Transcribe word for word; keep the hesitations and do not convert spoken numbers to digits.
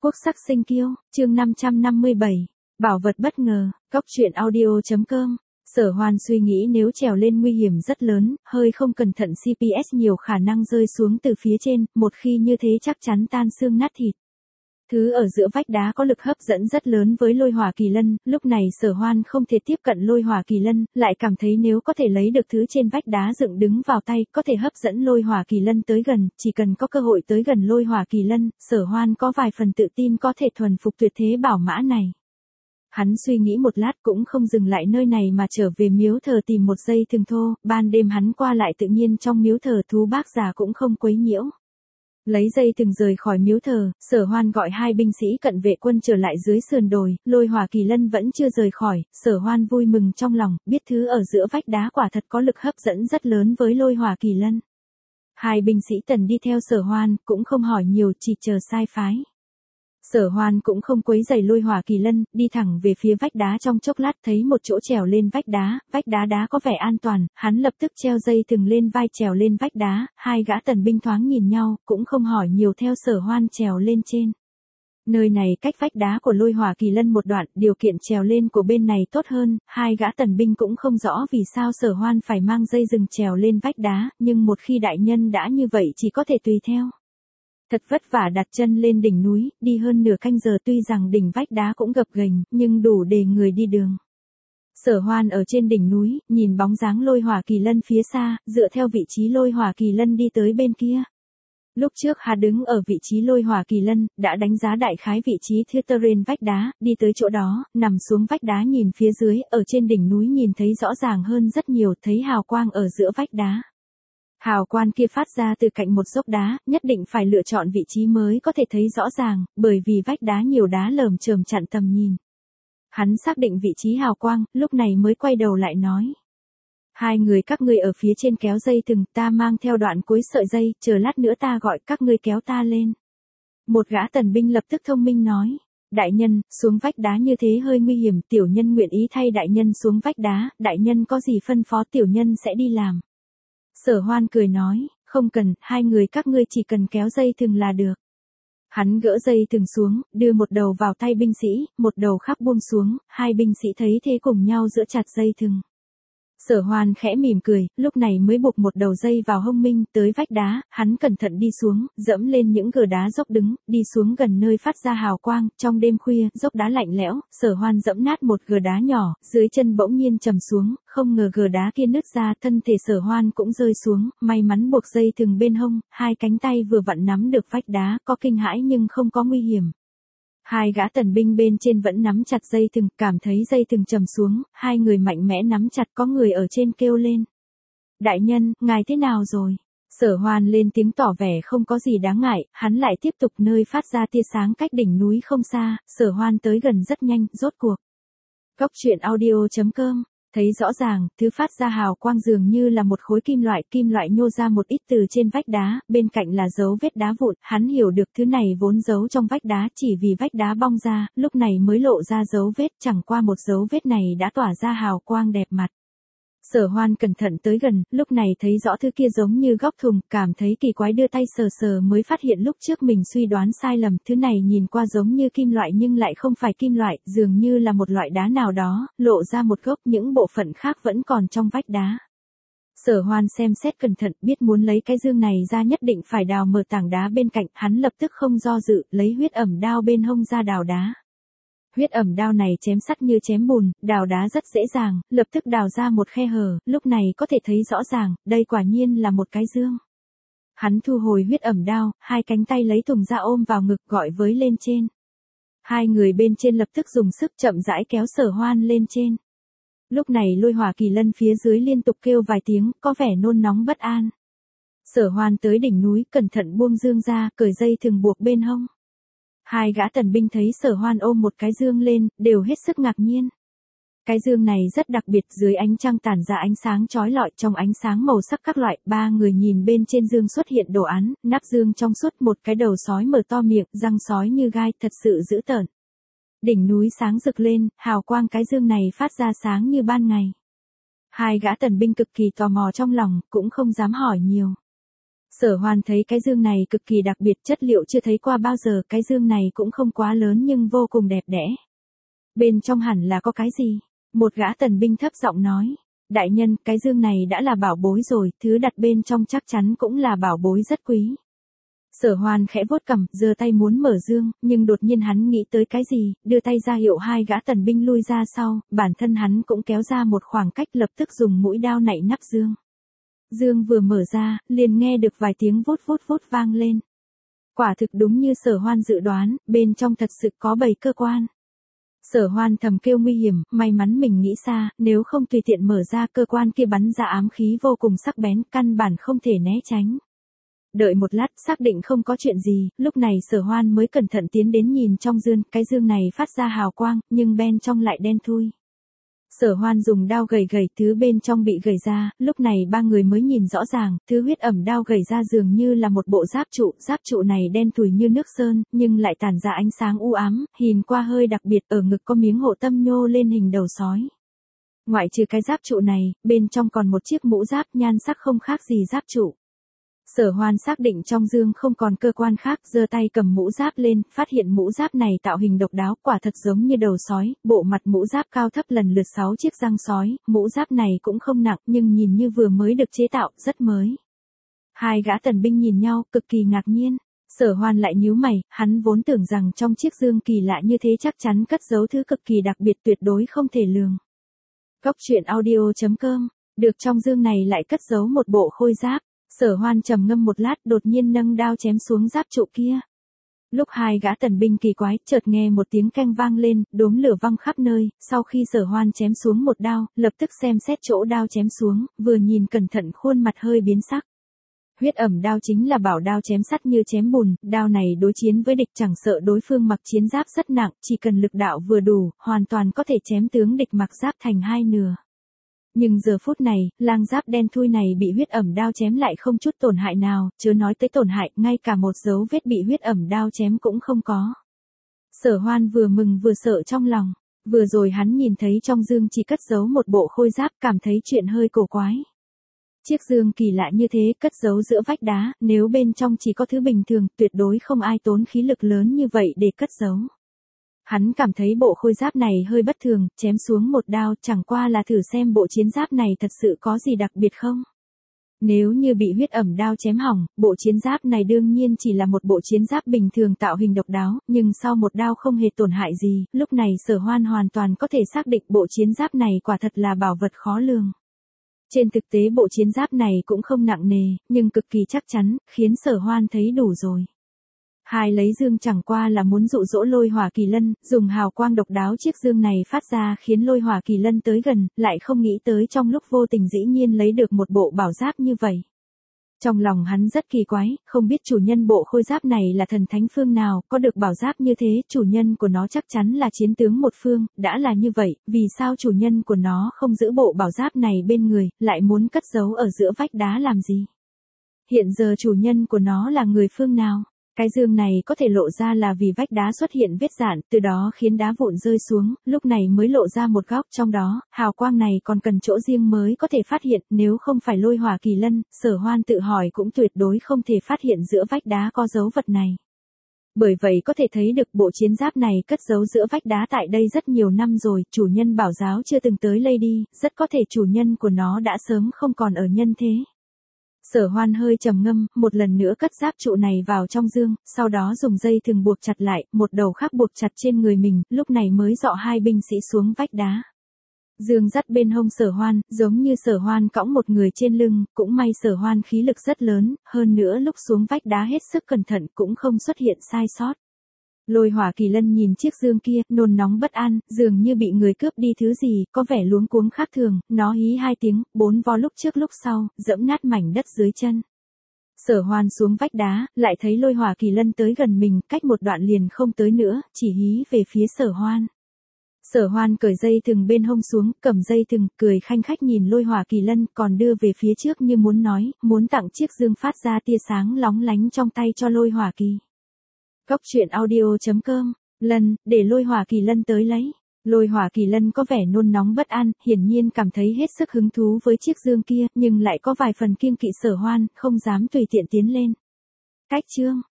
Quốc sắc sinh kiêu, chương năm trăm năm mươi bảy, bảo vật bất ngờ, góc truyện audio.com. Sở Hoan suy nghĩ nếu trèo lên nguy hiểm rất lớn, hơi không cẩn thận xê pê ét nhiều khả năng rơi xuống từ phía trên, một khi như thế chắc chắn tan xương nát thịt. Thứ ở giữa vách đá có lực hấp dẫn rất lớn với lôi hỏa kỳ lân, lúc này Sở Hoan không thể tiếp cận lôi hỏa kỳ lân, lại cảm thấy nếu có thể lấy được thứ trên vách đá dựng đứng vào tay, có thể hấp dẫn lôi hỏa kỳ lân tới gần, chỉ cần có cơ hội tới gần lôi hỏa kỳ lân, Sở Hoan có vài phần tự tin có thể thuần phục tuyệt thế bảo mã này. Hắn suy nghĩ một lát cũng không dừng lại nơi này mà trở về miếu thờ tìm một dây thừng thô, ban đêm hắn qua lại tự nhiên trong miếu thờ thú bác già cũng không quấy nhiễu. Lấy dây thừng rời khỏi miếu thờ, Sở Hoan gọi hai binh sĩ cận vệ quân trở lại dưới sườn đồi, lôi hỏa kỳ lân vẫn chưa rời khỏi, Sở Hoan vui mừng trong lòng, biết thứ ở giữa vách đá quả thật có lực hấp dẫn rất lớn với lôi hỏa kỳ lân. Hai binh sĩ tần đi theo Sở Hoan, cũng không hỏi nhiều chỉ chờ sai phái. Sở Hoan cũng không quấy rầy lôi hỏa kỳ lân, đi thẳng về phía vách đá trong chốc lát thấy một chỗ trèo lên vách đá, vách đá đá có vẻ an toàn, hắn lập tức treo dây thừng lên vai trèo lên vách đá, hai gã tần binh thoáng nhìn nhau, cũng không hỏi nhiều theo Sở Hoan trèo lên trên. Nơi này cách vách đá của lôi hỏa kỳ lân một đoạn, điều kiện trèo lên của bên này tốt hơn, hai gã tần binh cũng không rõ vì sao Sở Hoan phải mang dây rừng trèo lên vách đá, nhưng một khi đại nhân đã như vậy chỉ có thể tùy theo. Thật vất vả đặt chân lên đỉnh núi, đi hơn nửa canh giờ tuy rằng đỉnh vách đá cũng gập ghềnh, nhưng đủ để người đi đường. Sở Hoan ở trên đỉnh núi, nhìn bóng dáng lôi hỏa kỳ lân phía xa, dựa theo vị trí lôi hỏa kỳ lân đi tới bên kia. Lúc trước hắn đứng ở vị trí lôi hỏa kỳ lân, đã đánh giá đại khái vị trí thứ terrain vách đá, đi tới chỗ đó, nằm xuống vách đá nhìn phía dưới, ở trên đỉnh núi nhìn thấy rõ ràng hơn rất nhiều, thấy hào quang ở giữa vách đá. Hào quang kia phát ra từ cạnh một dốc đá, nhất định phải lựa chọn vị trí mới có thể thấy rõ ràng, bởi vì vách đá nhiều đá lởm chởm chặn tầm nhìn. Hắn xác định vị trí hào quang, lúc này mới quay đầu lại nói. Hai người các ngươi ở phía trên kéo dây thừng, ta mang theo đoạn cuối sợi dây, chờ lát nữa ta gọi các ngươi kéo ta lên. Một gã tần binh lập tức thông minh nói. Đại nhân, xuống vách đá như thế hơi nguy hiểm, tiểu nhân nguyện ý thay đại nhân xuống vách đá, đại nhân có gì phân phó tiểu nhân sẽ đi làm. Sở Hoan cười nói, không cần, hai người các ngươi chỉ cần kéo dây thừng là được. Hắn gỡ dây thừng xuống, đưa một đầu vào tay binh sĩ, một đầu khác buông xuống, hai binh sĩ thấy thế cùng nhau giữ chặt dây thừng. Sở Hoan khẽ mỉm cười, lúc này mới buộc một đầu dây vào hông minh, tới vách đá, hắn cẩn thận đi xuống, dẫm lên những gờ đá dốc đứng, đi xuống gần nơi phát ra hào quang, trong đêm khuya, dốc đá lạnh lẽo, Sở Hoan dẫm nát một gờ đá nhỏ, dưới chân bỗng nhiên trầm xuống, không ngờ gờ đá kia nứt ra, thân thể Sở Hoan cũng rơi xuống, may mắn buộc dây thừng bên hông, hai cánh tay vừa vặn nắm được vách đá, có kinh hãi nhưng không có nguy hiểm. Hai gã tần binh bên trên vẫn nắm chặt dây thừng, cảm thấy dây thừng trầm xuống, hai người mạnh mẽ nắm chặt, có người ở trên kêu lên. Đại nhân, ngài thế nào rồi? Sở Hoan lên tiếng tỏ vẻ không có gì đáng ngại, hắn lại tiếp tục nơi phát ra tia sáng cách đỉnh núi không xa, Sở Hoan tới gần rất nhanh, rốt cuộc. Góc truyện audio.com. Thấy rõ ràng, thứ phát ra hào quang dường như là một khối kim loại, kim loại nhô ra một ít từ trên vách đá, bên cạnh là dấu vết đá vụn, hắn hiểu được thứ này vốn giấu trong vách đá, chỉ vì vách đá bong ra, lúc này mới lộ ra dấu vết, chẳng qua một dấu vết này đã tỏa ra hào quang đẹp mặt. Sở Hoan cẩn thận tới gần, lúc này thấy rõ thứ kia giống như góc thùng, cảm thấy kỳ quái đưa tay sờ sờ mới phát hiện lúc trước mình suy đoán sai lầm, thứ này nhìn qua giống như kim loại nhưng lại không phải kim loại, dường như là một loại đá nào đó, lộ ra một gốc, những bộ phận khác vẫn còn trong vách đá. Sở Hoan xem xét cẩn thận, biết muốn lấy cái dương này ra nhất định phải đào mở tảng đá bên cạnh, hắn lập tức không do dự, lấy huyết ẩm đao bên hông ra đào đá. Huyết ẩm đao này chém sắt như chém bùn, đào đá rất dễ dàng, lập tức đào ra một khe hở, lúc này có thể thấy rõ ràng, đây quả nhiên là một cái dương. Hắn thu hồi huyết ẩm đao, hai cánh tay lấy thùng ra ôm vào ngực gọi với lên trên. Hai người bên trên lập tức dùng sức chậm rãi kéo Sở Hoan lên trên. Lúc này lôi hỏa kỳ lân phía dưới liên tục kêu vài tiếng, có vẻ nôn nóng bất an. Sở Hoan tới đỉnh núi, cẩn thận buông dương ra, cởi dây thừng buộc bên hông. Hai gã tần binh thấy Sở Hoan ôm một cái dương lên, đều hết sức ngạc nhiên. Cái dương này rất đặc biệt, dưới ánh trăng tản ra ánh sáng chói lọi, trong ánh sáng màu sắc các loại, ba người nhìn bên trên dương xuất hiện đồ án, nắp dương trong suốt, một cái đầu sói mở to miệng, răng sói như gai, thật sự dữ tợn. Đỉnh núi sáng rực lên, hào quang cái dương này phát ra sáng như ban ngày. Hai gã tần binh cực kỳ tò mò trong lòng, cũng không dám hỏi nhiều. Sở Hoan thấy cái dương này cực kỳ đặc biệt, chất liệu chưa thấy qua bao giờ, cái dương này cũng không quá lớn nhưng vô cùng đẹp đẽ. Bên trong hẳn là có cái gì? Một gã tần binh thấp giọng nói. Đại nhân, cái dương này đã là bảo bối rồi, thứ đặt bên trong chắc chắn cũng là bảo bối rất quý. Sở Hoan khẽ vuốt cằm, giơ tay muốn mở dương, nhưng đột nhiên hắn nghĩ tới cái gì, đưa tay ra hiệu hai gã tần binh lui ra sau, bản thân hắn cũng kéo ra một khoảng cách, lập tức dùng mũi đao nạy nắp dương. Dương vừa mở ra, liền nghe được vài tiếng vút vút vút vang lên. Quả thực đúng như Sở Hoan dự đoán, bên trong thật sự có bảy cơ quan. Sở Hoan thầm kêu nguy hiểm, may mắn mình nghĩ xa, nếu không tùy tiện mở ra cơ quan kia bắn ra ám khí vô cùng sắc bén, căn bản không thể né tránh. Đợi một lát, xác định không có chuyện gì, lúc này Sở Hoan mới cẩn thận tiến đến nhìn trong dương, cái dương này phát ra hào quang, nhưng bên trong lại đen thui. Sở Hoan dùng đao gầy gầy, thứ bên trong bị gầy ra, lúc này ba người mới nhìn rõ ràng, thứ huyết ẩm đao gầy ra dường như là một bộ giáp trụ, giáp trụ này đen thui như nước sơn, nhưng lại tản ra ánh sáng u ám, nhìn qua hơi đặc biệt, ở ngực có miếng hộ tâm nhô lên hình đầu sói. Ngoại trừ cái giáp trụ này, bên trong còn một chiếc mũ giáp nhan sắc không khác gì giáp trụ. Sở Hoan xác định trong dương không còn cơ quan khác, giơ tay cầm mũ giáp lên, phát hiện mũ giáp này tạo hình độc đáo, quả thật giống như đầu sói, bộ mặt mũ giáp cao thấp lần lượt sáu chiếc răng sói, mũ giáp này cũng không nặng nhưng nhìn như vừa mới được chế tạo, rất mới. Hai gã tần binh nhìn nhau, cực kỳ ngạc nhiên. Sở Hoan lại nhíu mày, hắn vốn tưởng rằng trong chiếc dương kỳ lạ như thế chắc chắn cất giấu thứ cực kỳ đặc biệt, tuyệt đối không thể lường. Góc truyện audio chấm com, được trong dương này lại cất giấu một bộ khôi giáp. Sở Hoan trầm ngâm một lát, đột nhiên nâng đao chém xuống giáp trụ kia. Lúc hai gã tần binh kỳ quái, chợt nghe một tiếng keng vang lên, đốm lửa văng khắp nơi, sau khi Sở Hoan chém xuống một đao, lập tức xem xét chỗ đao chém xuống, vừa nhìn cẩn thận khuôn mặt hơi biến sắc. Huyết ẩm đao chính là bảo đao chém sắt như chém bùn, đao này đối chiến với địch chẳng sợ đối phương mặc chiến giáp rất nặng, chỉ cần lực đạo vừa đủ, hoàn toàn có thể chém tướng địch mặc giáp thành hai nửa. Nhưng giờ phút này, lang giáp đen thui này bị huyết ẩm đao chém lại không chút tổn hại nào, chớ nói tới tổn hại, ngay cả một dấu vết bị huyết ẩm đao chém cũng không có. Sở Hoan vừa mừng vừa sợ trong lòng, vừa rồi hắn nhìn thấy trong dương chỉ cất giấu một bộ khôi giáp, cảm thấy chuyện hơi cổ quái. Chiếc dương kỳ lạ như thế, cất giấu giữa vách đá, nếu bên trong chỉ có thứ bình thường, tuyệt đối không ai tốn khí lực lớn như vậy để cất giấu. Hắn cảm thấy bộ khôi giáp này hơi bất thường, chém xuống một đao, chẳng qua là thử xem bộ chiến giáp này thật sự có gì đặc biệt không. Nếu như bị huyết ẩm đao chém hỏng, bộ chiến giáp này đương nhiên chỉ là một bộ chiến giáp bình thường tạo hình độc đáo, nhưng sau một đao không hề tổn hại gì, lúc này Sở Hoan hoàn toàn có thể xác định bộ chiến giáp này quả thật là bảo vật khó lường. Trên thực tế bộ chiến giáp này cũng không nặng nề, nhưng cực kỳ chắc chắn, khiến Sở Hoan thấy đủ rồi. Hai lấy dương chẳng qua là muốn dụ dỗ Lôi Hỏa Kỳ Lân, dùng hào quang độc đáo chiếc dương này phát ra khiến Lôi Hỏa Kỳ Lân tới gần, lại không nghĩ tới trong lúc vô tình dĩ nhiên lấy được một bộ bảo giáp như vậy. Trong lòng hắn rất kỳ quái, không biết chủ nhân bộ khôi giáp này là thần thánh phương nào, có được bảo giáp như thế, chủ nhân của nó chắc chắn là chiến tướng một phương, đã là như vậy, vì sao chủ nhân của nó không giữ bộ bảo giáp này bên người, lại muốn cất giấu ở giữa vách đá làm gì? Hiện giờ chủ nhân của nó là người phương nào? Cái dương này có thể lộ ra là vì vách đá xuất hiện vết rạn, từ đó khiến đá vụn rơi xuống, lúc này mới lộ ra một góc trong đó, hào quang này còn cần chỗ riêng mới có thể phát hiện, nếu không phải Lôi Hỏa Kỳ Lân, Sở Hoan tự hỏi cũng tuyệt đối không thể phát hiện giữa vách đá có dấu vật này. Bởi vậy có thể thấy được bộ chiến giáp này cất giấu giữa vách đá tại đây rất nhiều năm rồi, chủ nhân bảo giáo chưa từng tới lấy đi, rất có thể chủ nhân của nó đã sớm không còn ở nhân thế. Sở Hoan hơi trầm ngâm, một lần nữa cất giáp trụ này vào trong dương, sau đó dùng dây thừng buộc chặt lại, một đầu khác buộc chặt trên người mình, lúc này mới dọ hai binh sĩ xuống vách đá. Dương dắt bên hông Sở Hoan, giống như Sở Hoan cõng một người trên lưng, cũng may Sở Hoan khí lực rất lớn, hơn nữa lúc xuống vách đá hết sức cẩn thận cũng không xuất hiện sai sót. Lôi Hỏa Kỳ Lân nhìn chiếc dương kia, nôn nóng bất an, dường như bị người cướp đi thứ gì, có vẻ luống cuống khác thường, nó hí hai tiếng, bốn vo lúc trước lúc sau, dẫm nát mảnh đất dưới chân. Sở Hoan xuống vách đá, lại thấy Lôi Hỏa Kỳ Lân tới gần mình, cách một đoạn liền không tới nữa, chỉ hí về phía Sở Hoan. Sở Hoan cởi dây thừng bên hông xuống, cầm dây thừng, cười khanh khách nhìn Lôi Hỏa Kỳ Lân, còn đưa về phía trước như muốn nói, muốn tặng chiếc dương phát ra tia sáng lóng lánh trong tay cho Lôi Hỏa Kỳ. Góc truyện audio chấm com, Lần, để Lôi Hỏa Kỳ Lân tới lấy. Lôi Hỏa Kỳ Lân có vẻ nôn nóng bất an, hiển nhiên cảm thấy hết sức hứng thú với chiếc dương kia, nhưng lại có vài phần kiêng kỵ Sở Hoan, không dám tùy tiện tiến lên. Cách chương